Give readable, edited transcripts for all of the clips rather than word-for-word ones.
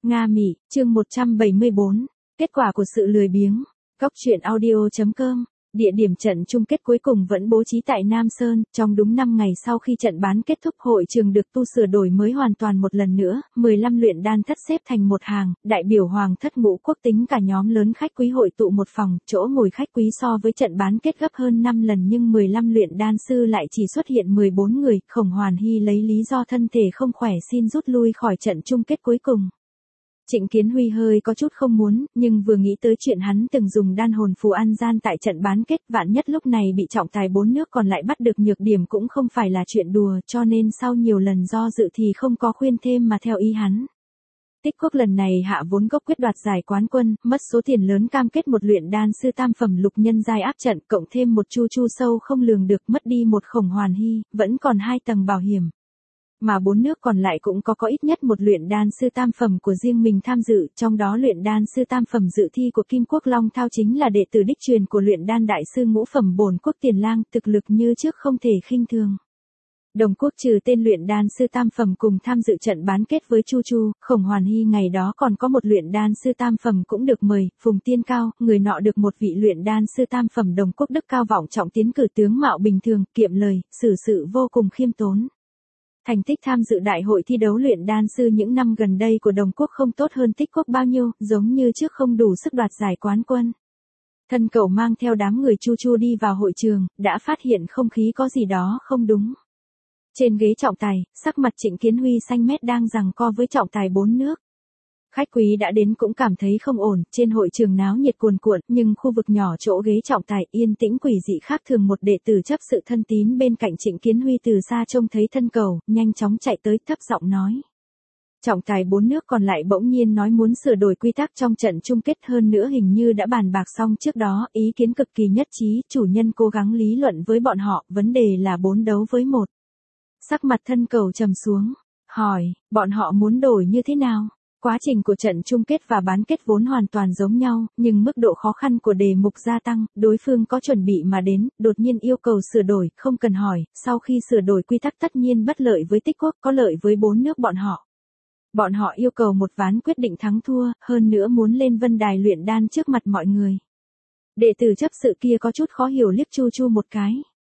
Nga Mỹ, chương 174, kết quả của sự lười biếng. Góc truyện audio.com. Địa điểm trận chung kết cuối cùng vẫn bố trí tại Nam Sơn, trong đúng 5 ngày sau khi trận bán kết thúc, hội trường được tu sửa đổi mới hoàn toàn một lần nữa, 15 luyện đan thất xếp thành một hàng, đại biểu hoàng thất ngũ quốc tính cả nhóm lớn khách quý hội tụ một phòng, chỗ ngồi khách quý so với trận bán kết gấp hơn 5 lần nhưng 15 luyện đan sư lại chỉ xuất hiện 14 người, Khổng Hoàn Hy lấy lý do thân thể không khỏe xin rút lui khỏi trận chung kết cuối cùng. Trịnh Kiến Huy hơi có chút không muốn, nhưng vừa nghĩ tới chuyện hắn từng dùng đan hồn phù ăn gian tại trận bán kết, vạn nhất lúc này bị trọng tài 4 nước còn lại bắt được nhược điểm cũng không phải là chuyện đùa, cho nên sau nhiều lần do dự thì không có khuyên thêm mà theo ý hắn. Tích Quốc lần này hạ vốn gốc quyết đoạt giải quán quân, mất số tiền lớn cam kết một luyện đan sư tam phẩm lục nhân giai áp trận, cộng thêm một chu sâu không lường được, mất đi một Khổng Hoàn Hy, vẫn còn 2 tầng bảo hiểm. Mà 4 nước còn lại cũng có ít nhất một luyện đan sư tam phẩm của riêng mình tham dự, trong đó luyện đan sư tam phẩm dự thi của Kim Quốc Long Thao chính là đệ tử đích truyền của luyện đan đại sư ngũ phẩm Bổn Quốc Tiền Lang, thực lực như trước không thể khinh thường. Đồng Quốc trừ tên luyện đan sư tam phẩm cùng tham dự trận bán kết với Chu, Khổng Hoàn Hy ngày đó còn có một luyện đan sư tam phẩm cũng được mời, Phùng Tiên Cao, người nọ được một vị luyện đan sư tam phẩm Đồng Quốc đức cao vọng trọng tiến cử, tướng mạo bình thường, kiệm lời, xử sự vô cùng khiêm tốn. Thành tích tham dự đại hội thi đấu luyện đan sư những năm gần đây của Đồng Quốc không tốt hơn Tích Quốc bao nhiêu, giống như trước không đủ sức đoạt giải quán quân. Thân Cẩu mang theo đám người Chu đi vào hội trường, đã phát hiện không khí có gì đó không đúng. Trên ghế trọng tài, sắc mặt Trịnh Kiến Huy xanh mét đang giằng co với trọng tài 4 nước. Khách quý đã đến cũng cảm thấy không ổn, trên hội trường náo nhiệt cuồn cuộn, nhưng khu vực nhỏ chỗ ghế trọng tài yên tĩnh quỷ dị khác thường. Một đệ tử chấp sự thân tín bên cạnh Trịnh Kiến Huy từ xa trông thấy Thân Cẩu, nhanh chóng chạy tới thấp giọng nói. Trọng tài 4 nước còn lại bỗng nhiên nói muốn sửa đổi quy tắc trong trận chung kết, hơn nữa hình như đã bàn bạc xong trước đó, ý kiến cực kỳ nhất trí, chủ nhân cố gắng lý luận với bọn họ, vấn đề là 4 đấu với 1. Sắc mặt Thân Cẩu trầm xuống, hỏi, bọn họ muốn đổi như thế nào? Quá trình của trận chung kết và bán kết vốn hoàn toàn giống nhau, nhưng mức độ khó khăn của đề mục gia tăng, đối phương có chuẩn bị mà đến, đột nhiên yêu cầu sửa đổi, không cần hỏi, sau khi sửa đổi quy tắc tất nhiên bất lợi với Tích Quốc, có lợi với 4 nước bọn họ. Bọn họ yêu cầu một ván quyết định thắng thua, hơn nữa muốn lên vân đài luyện đan trước mặt mọi người. Đệ tử chấp sự kia có chút khó hiểu liếc Chu một cái.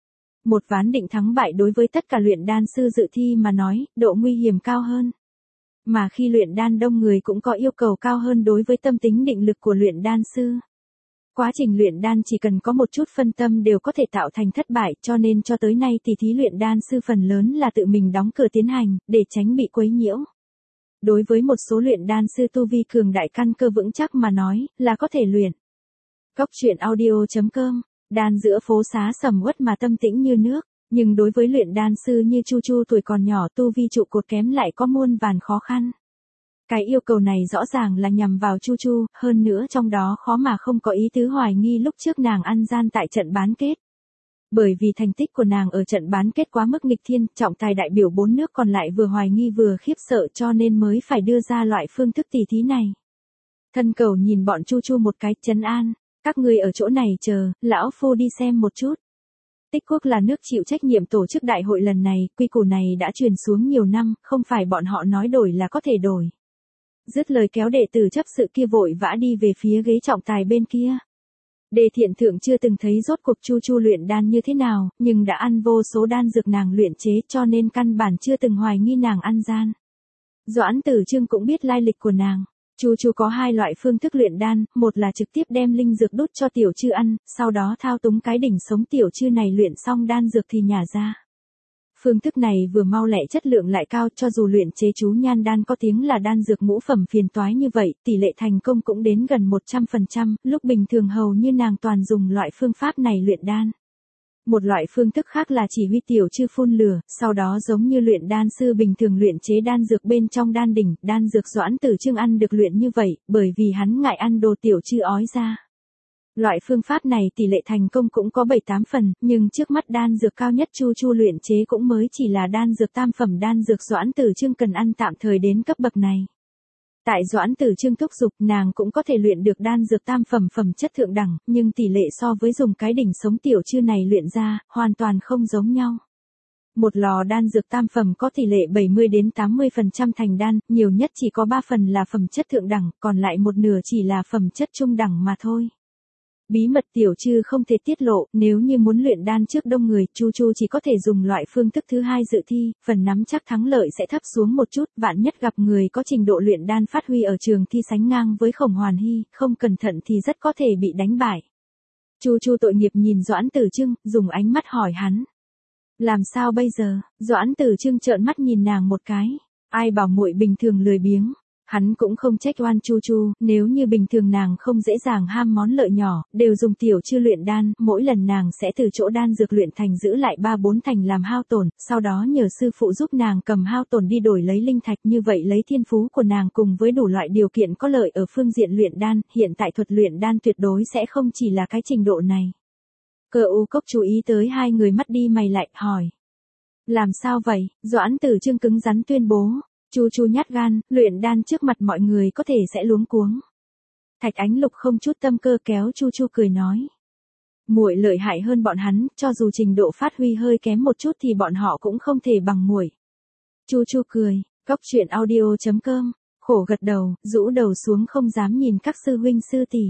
Một ván định thắng bại đối với tất cả luyện đan sư dự thi mà nói, độ nguy hiểm cao hơn. Mà khi luyện đan đông người cũng có yêu cầu cao hơn đối với tâm tính định lực của luyện đan sư. Quá trình luyện đan chỉ cần có một chút phân tâm đều có thể tạo thành thất bại, cho nên cho tới nay tỷ thí luyện đan sư phần lớn là tự mình đóng cửa tiến hành, để tránh bị quấy nhiễu. Đối với một số luyện đan sư tu vi cường đại căn cơ vững chắc mà nói, là có thể luyện. Góc truyện audio.com, đan giữa phố xá sầm uất mà tâm tĩnh như nước. Nhưng đối với luyện đan sư như Chu tuổi còn nhỏ tu vi trụ cột kém lại có muôn vàn khó khăn. Cái yêu cầu này rõ ràng là nhằm vào Chu, hơn nữa trong đó khó mà không có ý tứ hoài nghi lúc trước nàng ăn gian tại trận bán kết. Bởi vì thành tích của nàng ở trận bán kết quá mức nghịch thiên, trọng tài đại biểu 4 nước còn lại vừa hoài nghi vừa khiếp sợ cho nên mới phải đưa ra loại phương thức tỷ thí này. Thân Cẩu nhìn bọn Chu một cái, trấn an, các ngươi ở chỗ này chờ, lão phu đi xem một chút. Tích Quốc là nước chịu trách nhiệm tổ chức đại hội lần này, quy củ này đã truyền xuống nhiều năm, không phải bọn họ nói đổi là có thể đổi. Dứt lời kéo đệ tử chấp sự kia vội vã đi về phía ghế trọng tài bên kia. Đề Thiện Thượng chưa từng thấy rốt cuộc Chu luyện đan như thế nào, nhưng đã ăn vô số đan dược nàng luyện chế cho nên căn bản chưa từng hoài nghi nàng ăn gian. Doãn Tử Trương cũng biết lai lịch của nàng. Chu có 2 loại phương thức luyện đan, một là trực tiếp đem linh dược đút cho tiểu chư ăn, sau đó thao túng cái đỉnh sống tiểu chư này luyện xong đan dược thì nhả ra. Phương thức này vừa mau lẹ chất lượng lại cao, cho dù luyện chế chú nhan đan có tiếng là đan dược ngũ phẩm phiền toái như vậy, tỷ lệ thành công cũng đến gần 100%, lúc bình thường hầu như nàng toàn dùng loại phương pháp này luyện đan. Một loại phương thức khác là chỉ huy tiểu chư phun lửa, sau đó giống như luyện đan sư bình thường luyện chế đan dược bên trong đan đỉnh, đan dược Doãn Tử Trương ăn được luyện như vậy, bởi vì hắn ngại ăn đồ tiểu chư ói ra. Loại phương pháp này tỷ lệ thành công cũng có 7-8 phần, nhưng trước mắt đan dược cao nhất Chu luyện chế cũng mới chỉ là đan dược tam phẩm, đan dược Doãn Tử Trương cần ăn tạm thời đến cấp bậc này. Tại Doãn Tử Trương thúc giục, nàng cũng có thể luyện được đan dược tam phẩm phẩm chất thượng đẳng, nhưng tỷ lệ so với dùng cái đỉnh sống tiểu chư này luyện ra, hoàn toàn không giống nhau. Một lò đan dược tam phẩm có tỷ lệ 70 đến 80% thành đan, nhiều nhất chỉ có 3 phần là phẩm chất thượng đẳng, còn lại một nửa chỉ là phẩm chất trung đẳng mà thôi. Bí mật tiểu trư không thể tiết lộ, nếu như muốn luyện đan trước đông người, Chu Chu chỉ có thể dùng loại phương thức thứ hai dự thi, phần nắm chắc thắng lợi sẽ thấp xuống một chút, vạn nhất gặp người có trình độ luyện đan phát huy ở trường thi sánh ngang với Khổng Hoàn Hy, không cẩn thận thì rất có thể bị đánh bại. Chu Chu tội nghiệp nhìn Doãn Tử Trưng, dùng ánh mắt hỏi hắn. Làm sao bây giờ? Doãn Tử Trưng trợn mắt nhìn nàng một cái. Ai bảo muội bình thường lười biếng. Hắn cũng không trách oan Chu Chu, nếu như bình thường nàng không dễ dàng ham món lợi nhỏ, đều dùng tiểu trư luyện đan, mỗi lần nàng sẽ từ chỗ đan dược luyện thành giữ lại 3-4 thành làm hao tổn, sau đó nhờ sư phụ giúp nàng cầm hao tổn đi đổi lấy linh thạch, như vậy lấy thiên phú của nàng cùng với đủ loại điều kiện có lợi ở phương diện luyện đan, hiện tại thuật luyện đan tuyệt đối sẽ không chỉ là cái trình độ này. Cơ U Cốc chú ý tới hai người mắt đi mày lại, hỏi. Làm sao vậy? Doãn Tử Trưng cứng rắn tuyên bố. Chu Chu nhát gan, luyện đan trước mặt mọi người có thể sẽ luống cuống. Thạch Ánh Lục không chút tâm cơ kéo Chu Chu cười nói. Muội lợi hại hơn bọn hắn, cho dù trình độ phát huy hơi kém một chút thì bọn họ cũng không thể bằng muội. Chu Chu cười, Cóc Truyện Audio.com, khổ gật đầu, rũ đầu xuống không dám nhìn các sư huynh sư tỷ.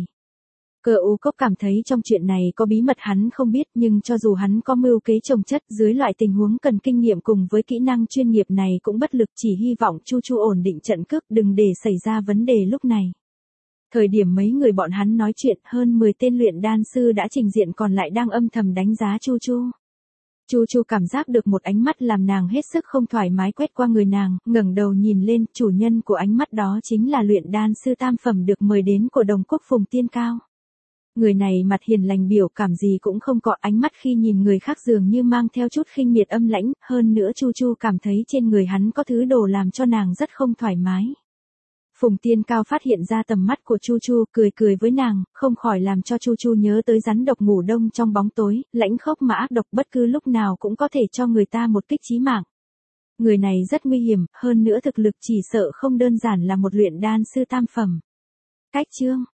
Cơ U Cốc cảm thấy trong chuyện này có bí mật hắn không biết, nhưng cho dù hắn có mưu kế trồng chất, dưới loại tình huống cần kinh nghiệm cùng với kỹ năng chuyên nghiệp này cũng bất lực, chỉ hy vọng Chu Chu ổn định trận cước, đừng để xảy ra vấn đề lúc này. Thời điểm mấy người bọn hắn nói chuyện, hơn 10 tên luyện đan sư đã trình diện, còn lại đang âm thầm đánh giá Chu Chu. Chu Chu cảm giác được một ánh mắt làm nàng hết sức không thoải mái quét qua người nàng, ngẩng đầu nhìn lên, chủ nhân của ánh mắt đó chính là luyện đan sư tam phẩm được mời đến của Đồng Quốc Phùng Tiên Cao. Người này mặt hiền lành, biểu cảm gì cũng không có, ánh mắt khi nhìn người khác dường như mang theo chút khinh miệt âm lãnh, hơn nữa Chu Chu cảm thấy trên người hắn có thứ đồ làm cho nàng rất không thoải mái. Phùng Tiên Cao phát hiện ra tầm mắt của Chu Chu, cười cười với nàng, không khỏi làm cho Chu Chu nhớ tới rắn độc ngủ đông trong bóng tối, lãnh khốc mà ác độc, bất cứ lúc nào cũng có thể cho người ta một kích chí mạng. Người này rất nguy hiểm, hơn nữa thực lực chỉ sợ không đơn giản là một luyện đan sư tam phẩm. Cách chương